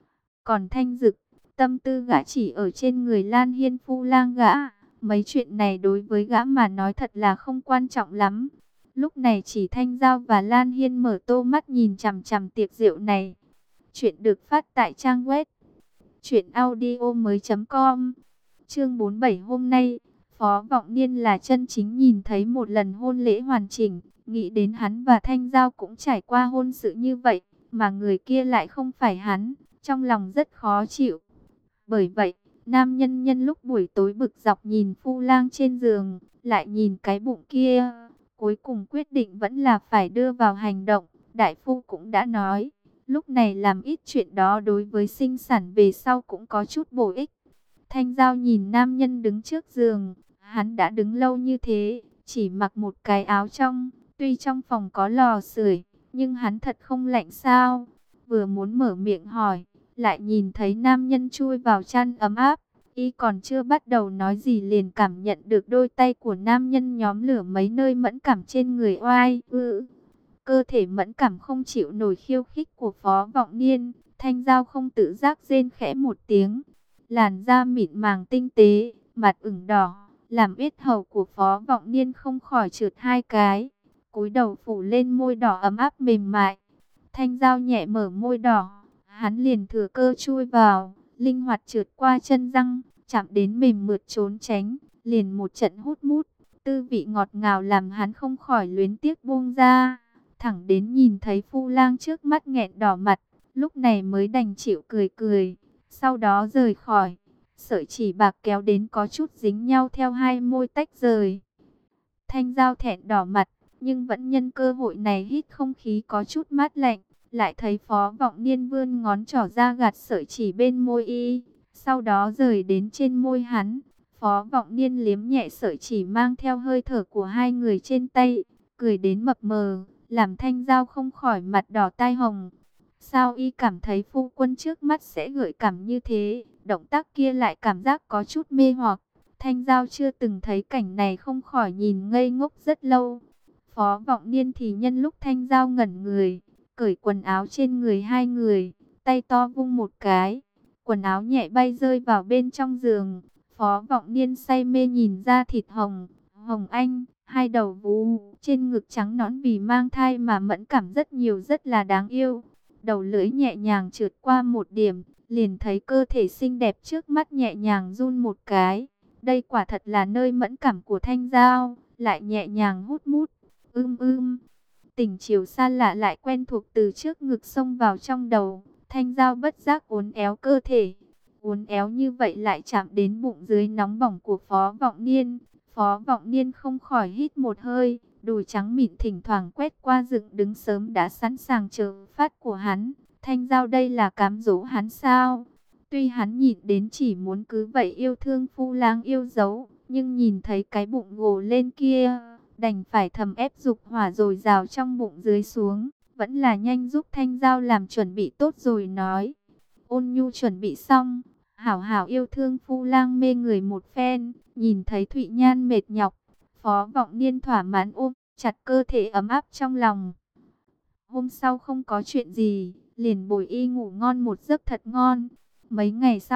Còn Thanh Dực, tâm tư gã chỉ ở trên người Lan Hiên phu lang gã, mấy chuyện này đối với gã mà nói thật là không quan trọng lắm. Lúc này chỉ Thanh Giao và Lan Hiên mở to mắt nhìn chằm chằm tiệc rượu này. Chuyện được phát tại trang web truyện audio mới chấm com. Chương bốn mươi bảy hôm nay, Phó Vọng Niên là chân chính nhìn thấy một lần hôn lễ hoàn chỉnh, nghĩ đến hắn và Thanh Giao cũng trải qua hôn sự như vậy, mà người kia lại không phải hắn, trong lòng rất khó chịu. Bởi vậy, nam nhân nhân lúc buổi tối bực dọc nhìn phu lang trên giường, lại nhìn cái bụng kia, cuối cùng quyết định vẫn là phải đưa vào hành động. Đại phu cũng đã nói, lúc này làm ít chuyện đó đối với sinh sản về sau cũng có chút bổ ích. Thanh Giao nhìn nam nhân đứng trước giường, hắn đã đứng lâu như thế, chỉ mặc một cái áo trong, tuy trong phòng có lò sưởi, nhưng hắn thật không lạnh sao? Vừa muốn mở miệng hỏi, lại nhìn thấy nam nhân chui vào chăn ấm áp, y còn chưa bắt đầu nói gì liền cảm nhận được đôi tay của nam nhân nhóm lửa mấy nơi mẫn cảm trên người oai ư. Cơ thể mẫn cảm không chịu nổi khiêu khích của Phó Vọng Niên, Thanh Giao không tự giác rên khẽ một tiếng. Làn da mịn màng tinh tế, mặt ửng đỏ, làm yết hầu của Phó Vọng Niên không khỏi trượt hai cái. Cúi đầu phủ lên môi đỏ ấm áp mềm mại. Thanh Giao nhẹ mở môi đỏ, hắn liền thừa cơ chui vào, linh hoạt trượt qua chân răng, chạm đến mềm mượt trốn tránh, liền một trận hút mút, tư vị ngọt ngào làm hắn không khỏi luyến tiếc buông ra. Thẳng đến nhìn thấy phu lang trước mắt nghẹn đỏ mặt, lúc này mới đành chịu cười cười, sau đó rời khỏi. Sợi chỉ bạc kéo đến có chút dính nhau theo hai môi tách rời. Thanh Giao thẹn đỏ mặt, nhưng vẫn nhân cơ hội này hít không khí có chút mát lạnh. Lại thấy Phó Vọng Niên vươn ngón trỏ ra gạt sợi chỉ bên môi y, sau đó rời đến trên môi hắn. Phó Vọng Niên liếm nhẹ sợi chỉ mang theo hơi thở của hai người trên tay, cười đến mập mờ, làm Thanh Giao không khỏi mặt đỏ tai hồng. Sao y cảm thấy phu quân trước mắt sẽ gợi cảm như thế, động tác kia lại cảm giác có chút mê hoặc. Thanh Giao chưa từng thấy cảnh này không khỏi nhìn ngây ngốc rất lâu. Phó Vọng Niên thì nhân lúc Thanh Giao ngẩn người, cởi quần áo trên người hai người, tay to vung một cái, quần áo nhẹ bay rơi vào bên trong giường. Phó Vọng Niên say mê nhìn ra thịt hồng, hồng anh, hai đầu vú trên ngực trắng nõn vì mang thai mà mẫn cảm rất nhiều, rất là đáng yêu. Đầu lưỡi nhẹ nhàng trượt qua một điểm, liền thấy cơ thể xinh đẹp trước mắt nhẹ nhàng run một cái. Đây quả thật là nơi mẫn cảm của Thanh Giao, lại nhẹ nhàng hút mút, ưm ưm. Tình chiều xa lạ lại quen thuộc từ trước ngực xông vào trong đầu. Thanh Giao bất giác uốn éo cơ thể. Uốn éo như vậy lại chạm đến bụng dưới nóng bỏng của Phó Vọng Niên. Phó Vọng Niên không khỏi hít một hơi. Đùi trắng mịn thỉnh thoảng quét qua dựng đứng sớm đã sẵn sàng chờ phát của hắn. Thanh Giao đây là cám dỗ hắn sao? Tuy hắn nhịn đến chỉ muốn cứ vậy yêu thương phu lang yêu dấu, nhưng nhìn thấy cái bụng gồ lên kia, đành phải thầm ép dục hỏa dồi dào trong bụng dưới xuống. Vẫn là nhanh giúp Thanh Giao làm chuẩn bị tốt rồi nói. Ôn nhu chuẩn bị xong, hảo hảo yêu thương phu lang mê người một phen. Nhìn thấy Thụy Nhan mệt nhọc, Phó Vọng Niên thỏa mãn ôm chặt cơ thể ấm áp trong lòng. Hôm sau không có chuyện gì, liền bồi y ngủ ngon một giấc thật ngon. Mấy ngày sau,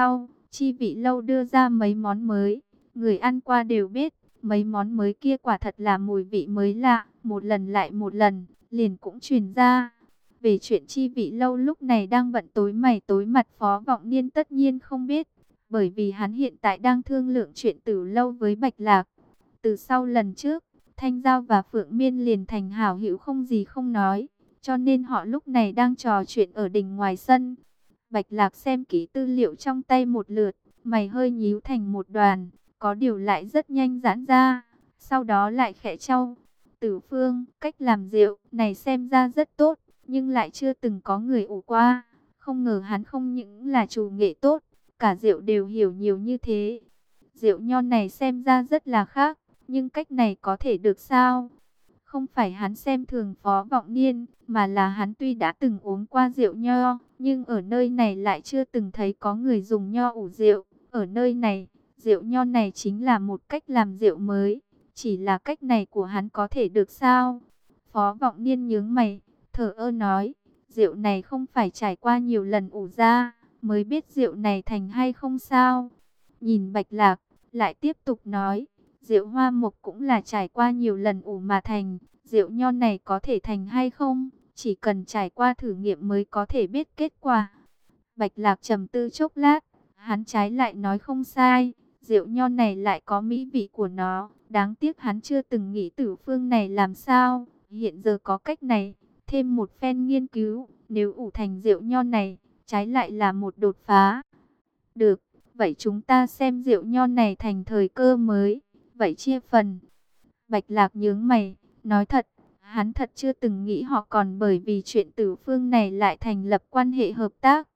Chi vị lâu đưa ra mấy món mới, người ăn qua đều biết, mấy món mới kia quả thật là mùi vị mới lạ, một lần lại một lần, liền cũng truyền ra. Về chuyện chi vị lâu lúc này đang bận tối mày tối mặt, Phó Vọng Niên tất nhiên không biết, bởi vì hắn hiện tại đang thương lượng chuyện Tử Lâu với Bạch Lạc. Từ sau lần trước, Thanh Giao và Phượng Miên liền thành hảo hữu không gì không nói, cho nên họ lúc này đang trò chuyện ở đình ngoài sân. Bạch Lạc xem kỹ tư liệu trong tay một lượt, mày hơi nhíu thành một đoàn, có điều lại rất nhanh giãn ra, sau đó lại khẽ trao. Tử Phương, cách làm rượu này xem ra rất tốt, nhưng lại chưa từng có người ủ qua. Không ngờ hắn không những là chủ nghệ tốt, cả rượu đều hiểu nhiều như thế. Rượu nho này xem ra rất là khác, nhưng cách này có thể được sao? Không phải hắn xem thường Phó Vọng Niên, mà là hắn tuy đã từng uống qua rượu nho, nhưng ở nơi này lại chưa từng thấy có người dùng nho ủ rượu. Ở nơi này, rượu nho này chính là một cách làm rượu mới, chỉ là cách này của hắn có thể được sao? Phó Vọng Niên nhướng mày, thở ơ nói, rượu này không phải trải qua nhiều lần ủ ra, mới biết rượu này thành hay không sao? Nhìn Bạch Lạc, lại tiếp tục nói, rượu hoa mộc cũng là trải qua nhiều lần ủ mà thành, rượu nho này có thể thành hay không, chỉ cần trải qua thử nghiệm mới có thể biết kết quả. Bạch Lạc trầm tư chốc lát, hắn trái lại nói không sai, rượu nho này lại có mỹ vị của nó, đáng tiếc hắn chưa từng nghĩ Tử Phương này làm sao, hiện giờ có cách này, thêm một phen nghiên cứu, nếu ủ thành rượu nho này, trái lại là một đột phá. Được, vậy chúng ta xem rượu nho này thành thời cơ mới, vậy chia phần. Bạch Lạc nhướng mày, nói thật, hắn thật chưa từng nghĩ họ còn bởi vì chuyện Tử Phương này lại thành lập quan hệ hợp tác.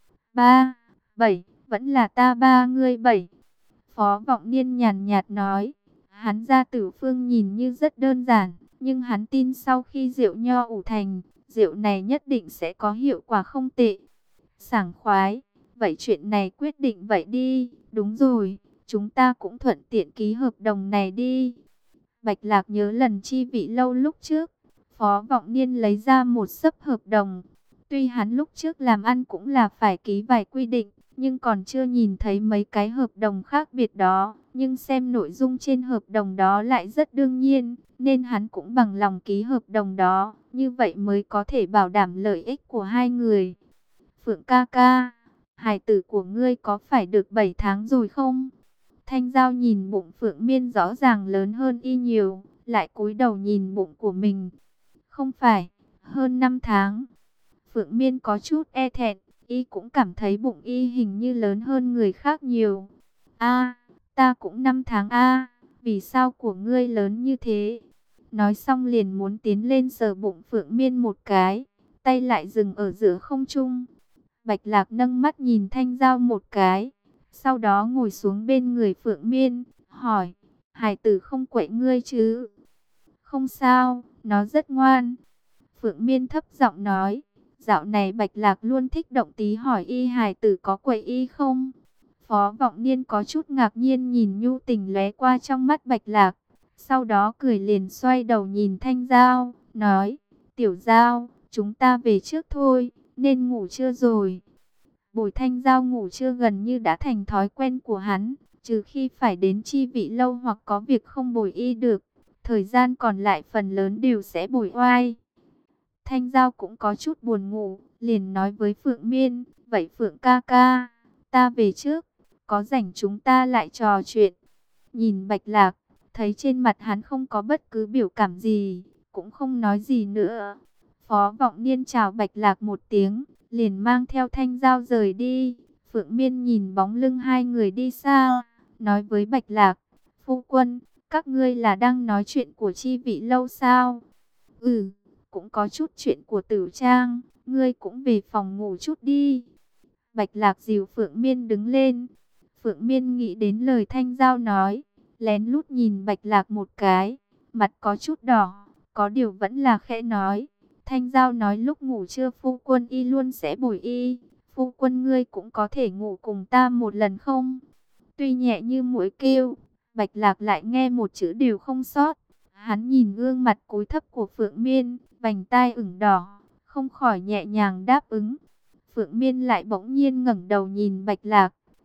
Ba, bảy, vẫn là ta ba ngươi bảy. Phó Vọng Niên nhàn nhạt nói, hắn ra Tử Phương nhìn như rất đơn giản, nhưng hắn tin sau khi rượu nho ủ thành, rượu này nhất định sẽ có hiệu quả không tệ. Sảng khoái, vậy chuyện này quyết định vậy đi, đúng rồi, chúng ta cũng thuận tiện ký hợp đồng này đi. Bạch Lạc nhớ lần chi vị lâu lúc trước, Phó Vọng Niên lấy ra một xấp hợp đồng. Tuy hắn lúc trước làm ăn cũng là phải ký vài quy định, nhưng còn chưa nhìn thấy mấy cái hợp đồng khác biệt đó. Nhưng xem nội dung trên hợp đồng đó lại rất đương nhiên, nên hắn cũng bằng lòng ký hợp đồng đó. Như vậy mới có thể bảo đảm lợi ích của hai người. Phượng ca ca, hài tử của ngươi có phải được bảy tháng rồi không? Thanh Giao nhìn bụng Phượng Miên rõ ràng lớn hơn y nhiều, lại cúi đầu nhìn bụng của mình. Không phải, hơn năm tháng. Phượng Miên có chút e thẹn, y cũng cảm thấy bụng y hình như lớn hơn người khác nhiều. A, ta cũng năm tháng a, vì sao của ngươi lớn như thế? Nói xong liền muốn tiến lên sờ bụng Phượng Miên một cái, tay lại dừng ở giữa không trung. Bạch Lạc nâng mắt nhìn Thanh Giao một cái, sau đó ngồi xuống bên người Phượng Miên, hỏi, hài tử không quậy ngươi chứ? Không sao, nó rất ngoan. Phượng Miên thấp giọng nói, dạo này Bạch Lạc luôn thích động tí hỏi y hài tử có quậy y không? Phó Vọng Niên có chút ngạc nhiên nhìn nhu tình lóe qua trong mắt Bạch Lạc, sau đó cười liền xoay đầu nhìn Thanh Giao, nói, Tiểu Giao, chúng ta về trước thôi, nên ngủ trưa rồi. Bồi Thanh Giao ngủ trưa gần như đã thành thói quen của hắn, trừ khi phải đến chi vị lâu hoặc có việc không bồi y được, thời gian còn lại phần lớn đều sẽ bồi oai. Thanh Giao cũng có chút buồn ngủ, liền nói với Phượng Miên, vậy Phượng ca ca, ta về trước, có rảnh chúng ta lại trò chuyện. Nhìn Bạch Lạc, thấy trên mặt hắn không có bất cứ biểu cảm gì, cũng không nói gì nữa. Phó Vọng Niên chào Bạch Lạc một tiếng, liền mang theo Thanh Giao rời đi. Phượng Miên nhìn bóng lưng hai người đi xa, nói với Bạch Lạc, phu quân, các ngươi là đang nói chuyện của chi vị lâu sao? Ừ, cũng có chút chuyện của Tử Trang, ngươi cũng về phòng ngủ chút đi. Bạch Lạc dìu Phượng Miên đứng lên. Phượng Miên nghĩ đến lời Thanh Giao nói, lén lút nhìn Bạch Lạc một cái, mặt có chút đỏ, có điều vẫn là khẽ nói. Thanh Giao nói lúc ngủ trưa phu quân y luôn sẽ bồi y, phu quân ngươi cũng có thể ngủ cùng ta một lần không? Tuy nhẹ như muỗi kêu, Bạch Lạc lại nghe một chữ đều không sót. Hắn nhìn gương mặt cúi thấp của Phượng Miên, vành tai ửng đỏ, không khỏi nhẹ nhàng đáp ứng. Phượng Miên lại bỗng nhiên ngẩng đầu nhìn Bạch Lạc,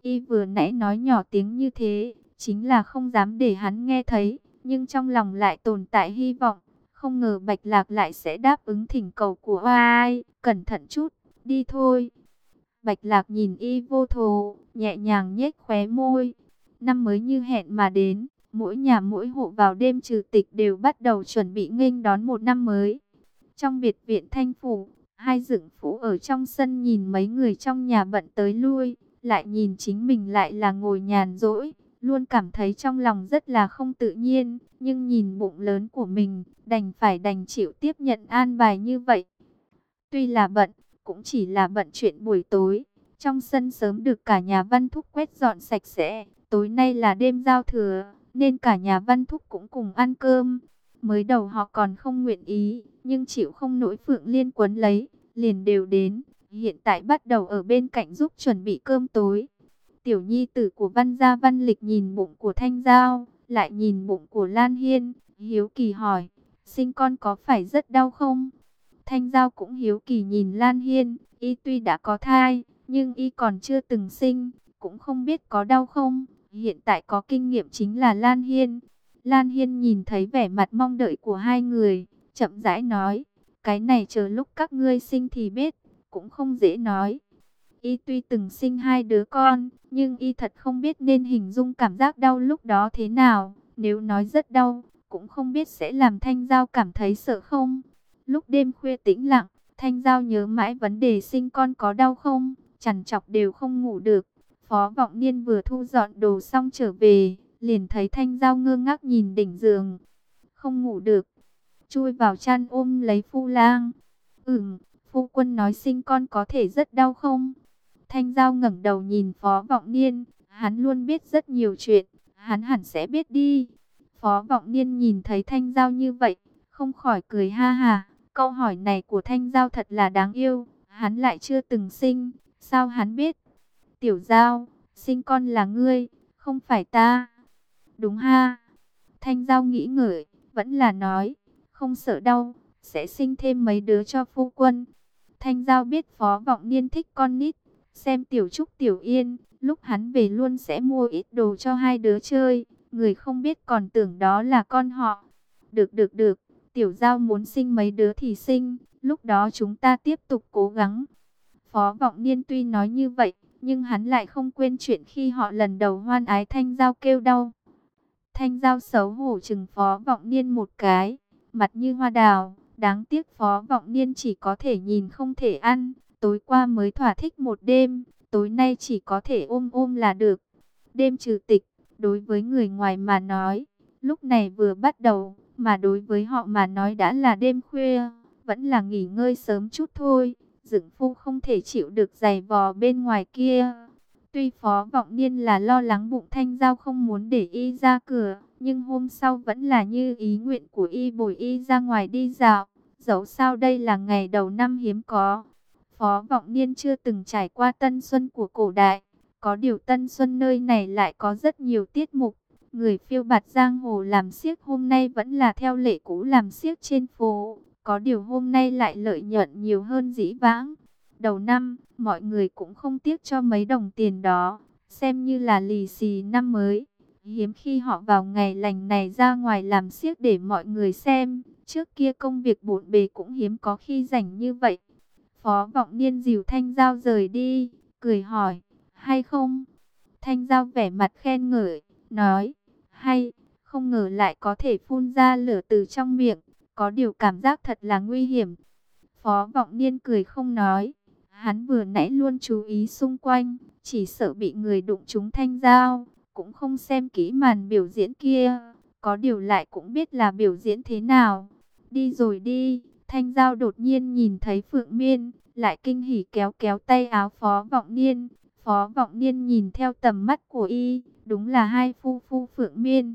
Y vừa nãy nói nhỏ tiếng như thế, chính là không dám để hắn nghe thấy, nhưng trong lòng lại tồn tại hy vọng. Không ngờ Bạch Lạc lại sẽ đáp ứng thỉnh cầu của Oai, cẩn thận chút, đi thôi. Bạch Lạc nhìn Y vô thố, nhẹ nhàng nhếch khóe môi. Năm mới như hẹn mà đến, mỗi nhà mỗi hộ vào đêm trừ tịch đều bắt đầu chuẩn bị nghênh đón một năm mới. Trong biệt viện Thanh Phủ, hai dựng phủ ở trong sân nhìn mấy người trong nhà bận tới lui, lại nhìn chính mình lại là ngồi nhàn rỗi, luôn cảm thấy trong lòng rất là không tự nhiên, nhưng nhìn bụng lớn của mình, đành phải đành chịu tiếp nhận an bài như vậy. Tuy là bận, cũng chỉ là bận chuyện buổi tối, trong sân sớm được cả nhà Văn Thúc quét dọn sạch sẽ, tối nay là đêm giao thừa, nên cả nhà Văn Thúc cũng cùng ăn cơm. Mới đầu họ còn không nguyện ý, nhưng chịu không nổi Phượng Liên quấn lấy, liền đều đến. Hiện tại bắt đầu ở bên cạnh giúp chuẩn bị cơm tối. Tiểu nhi tử của Văn gia Văn Lịch nhìn bụng của Thanh Giao, lại nhìn bụng của Lan Hiên, hiếu kỳ hỏi, sinh con có phải rất đau không? Thanh Giao cũng hiếu kỳ nhìn Lan Hiên, y tuy đã có thai, nhưng y còn chưa từng sinh, cũng không biết có đau không. Hiện tại có kinh nghiệm chính là Lan Hiên. Lan Hiên nhìn thấy vẻ mặt mong đợi của hai người, chậm rãi nói, cái này chờ lúc các ngươi sinh thì biết, cũng không dễ nói. Y tuy từng sinh hai đứa con, nhưng y thật không biết nên hình dung cảm giác đau lúc đó thế nào. Nếu nói rất đau, cũng không biết sẽ làm Thanh Giao cảm thấy sợ không. Lúc đêm khuya tĩnh lặng, Thanh Giao nhớ mãi vấn đề sinh con có đau không, trằn trọc đều không ngủ được. Phó Vọng Niên vừa thu dọn đồ xong trở về, liền thấy Thanh Giao ngơ ngác nhìn đỉnh giường. Không ngủ được, chui vào chăn ôm lấy Phu Lang. Ừm, phu quân nói sinh con có thể rất đau không? Thanh Giao ngẩng đầu nhìn Phó Vọng Niên, hắn luôn biết rất nhiều chuyện, hắn hẳn sẽ biết đi. Phó Vọng Niên nhìn thấy Thanh Giao như vậy, không khỏi cười ha ha. Câu hỏi này của Thanh Giao thật là đáng yêu, hắn lại chưa từng sinh, sao hắn biết? Tiểu Giao, sinh con là ngươi, không phải ta. Đúng ha? Thanh Giao nghĩ ngợi, vẫn là nói, không sợ đau, sẽ sinh thêm mấy đứa cho phu quân. Thanh Giao biết Phó Vọng Niên thích con nít, xem Tiểu Trúc Tiểu Yên, lúc hắn về luôn sẽ mua ít đồ cho hai đứa chơi, người không biết còn tưởng đó là con họ. Được được được, Tiểu Giao muốn sinh mấy đứa thì sinh, lúc đó chúng ta tiếp tục cố gắng. Phó Vọng Niên tuy nói như vậy, nhưng hắn lại không quên chuyện khi họ lần đầu hoan ái Thanh Giao kêu đau. Thanh Giao xấu hổ chừng Phó Vọng Niên một cái, mặt như hoa đào, đáng tiếc Phó Vọng Niên chỉ có thể nhìn không thể ăn, tối qua mới thỏa thích một đêm, tối nay chỉ có thể ôm ôm là được. Đêm trừ tịch, đối với người ngoài mà nói, lúc này vừa bắt đầu, mà đối với họ mà nói đã là đêm khuya, vẫn là nghỉ ngơi sớm chút thôi. Dượng phu không thể chịu được giày vò bên ngoài kia. Tuy Phó Vọng Niên là lo lắng bụng Thanh Giao không muốn để y ra cửa, nhưng hôm sau vẫn là như ý nguyện của y bồi y ra ngoài đi dạo. Dẫu sao đây là ngày đầu năm hiếm có. Phó Vọng Niên chưa từng trải qua tân xuân của cổ đại. Có điều tân xuân nơi này lại có rất nhiều tiết mục. Người phiêu bạt giang hồ làm xiếc hôm nay vẫn là theo lệ cũ làm xiếc trên phố. Có điều hôm nay lại lợi nhuận nhiều hơn dĩ vãng. Đầu năm, mọi người cũng không tiếc cho mấy đồng tiền đó, xem như là lì xì năm mới. Hiếm khi họ vào ngày lành này ra ngoài làm xiếc để mọi người xem. Trước kia công việc bộn bề cũng hiếm có khi rảnh như vậy. Phó Vọng Niên dìu Thanh Giao rời đi, cười hỏi, hay không? Thanh Giao vẻ mặt khen ngợi, nói, hay, không ngờ lại có thể phun ra lửa từ trong miệng. Có điều cảm giác thật là nguy hiểm. Phó Vọng Niên cười không nói. Hắn vừa nãy luôn chú ý xung quanh, chỉ sợ bị người đụng trúng Thanh Giao, cũng không xem kỹ màn biểu diễn kia. Có điều lại cũng biết là biểu diễn thế nào. Đi rồi đi. Thanh Giao đột nhiên nhìn thấy Phượng Miên, lại kinh hỉ kéo kéo tay áo Phó Vọng Niên. Phó Vọng Niên nhìn theo tầm mắt của y, đúng là hai phu phu Phượng Miên.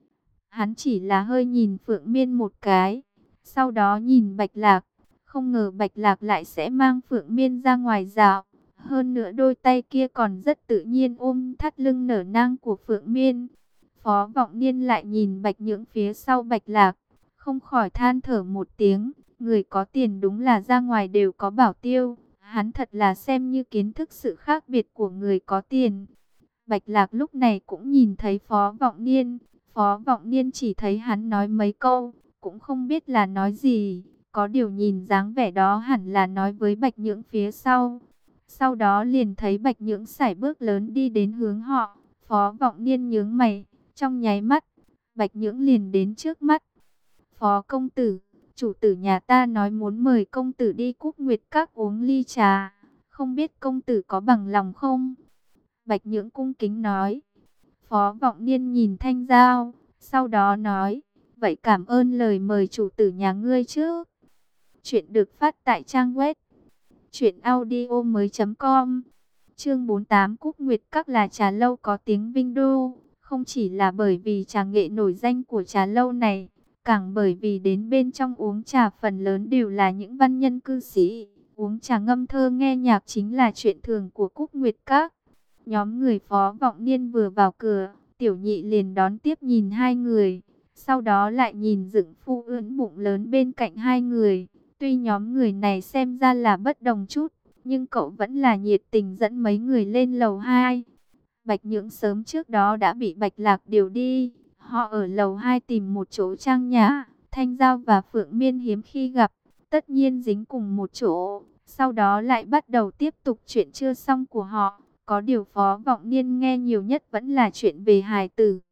Hắn chỉ là hơi nhìn Phượng Miên một cái, sau đó nhìn Bạch Lạc, không ngờ Bạch Lạc lại sẽ mang Phượng Miên ra ngoài dạo. Hơn nữa đôi tay kia còn rất tự nhiên ôm thắt lưng nở nang của Phượng Miên. Phó Vọng Niên lại nhìn Bạch Nhưỡng phía sau Bạch Lạc, không khỏi than thở một tiếng. Người có tiền đúng là ra ngoài đều có bảo tiêu. Hắn thật là xem như kiến thức sự khác biệt của người có tiền. Bạch Lạc lúc này cũng nhìn thấy Phó Vọng Niên. Phó Vọng Niên chỉ thấy hắn nói mấy câu, cũng không biết là nói gì. Có điều nhìn dáng vẻ đó hẳn là nói với Bạch Nhưỡng phía sau. Sau đó liền thấy Bạch Nhưỡng sải bước lớn đi đến hướng họ. Phó Vọng Niên nhướng mày, trong nháy mắt, Bạch Nhưỡng liền đến trước mắt. Phó công tử, chủ tử nhà ta nói muốn mời công tử đi Cúc Nguyệt Các uống ly trà. Không biết công tử có bằng lòng không? Bạch Nhưỡng cung kính nói. Phó Vọng Niên nhìn Thanh Giao, sau đó nói, vậy cảm ơn lời mời chủ tử nhà ngươi chứ. Chuyện được phát tại trang web truyện audio mới chấm com. Chương bốn mươi tám Cúc Nguyệt Các là trà lâu có tiếng Vinh Đô, không chỉ là bởi vì trà nghệ nổi danh của trà lâu này, càng bởi vì đến bên trong uống trà phần lớn đều là những văn nhân cư sĩ, uống trà ngâm thơ nghe nhạc chính là chuyện thường của Cúc Nguyệt Các. Nhóm người Phó Vọng Niên vừa vào cửa, Tiểu Nhị liền đón tiếp nhìn hai người, sau đó lại nhìn Dượng Phu ưỡn bụng lớn bên cạnh hai người. Tuy nhóm người này xem ra là bất đồng chút, nhưng cậu vẫn là nhiệt tình dẫn mấy người lên lầu hai. Bạch Nhưỡng sớm trước đó đã bị Bạch Lạc điều đi, họ ở lầu hai tìm một chỗ trang nhã. Thanh Giao và Phượng Miên hiếm khi gặp, tất nhiên dính cùng một chỗ, sau đó lại bắt đầu tiếp tục chuyện chưa xong của họ. Có điều Phó Vọng Niên nghe nhiều nhất vẫn là chuyện về hài tử.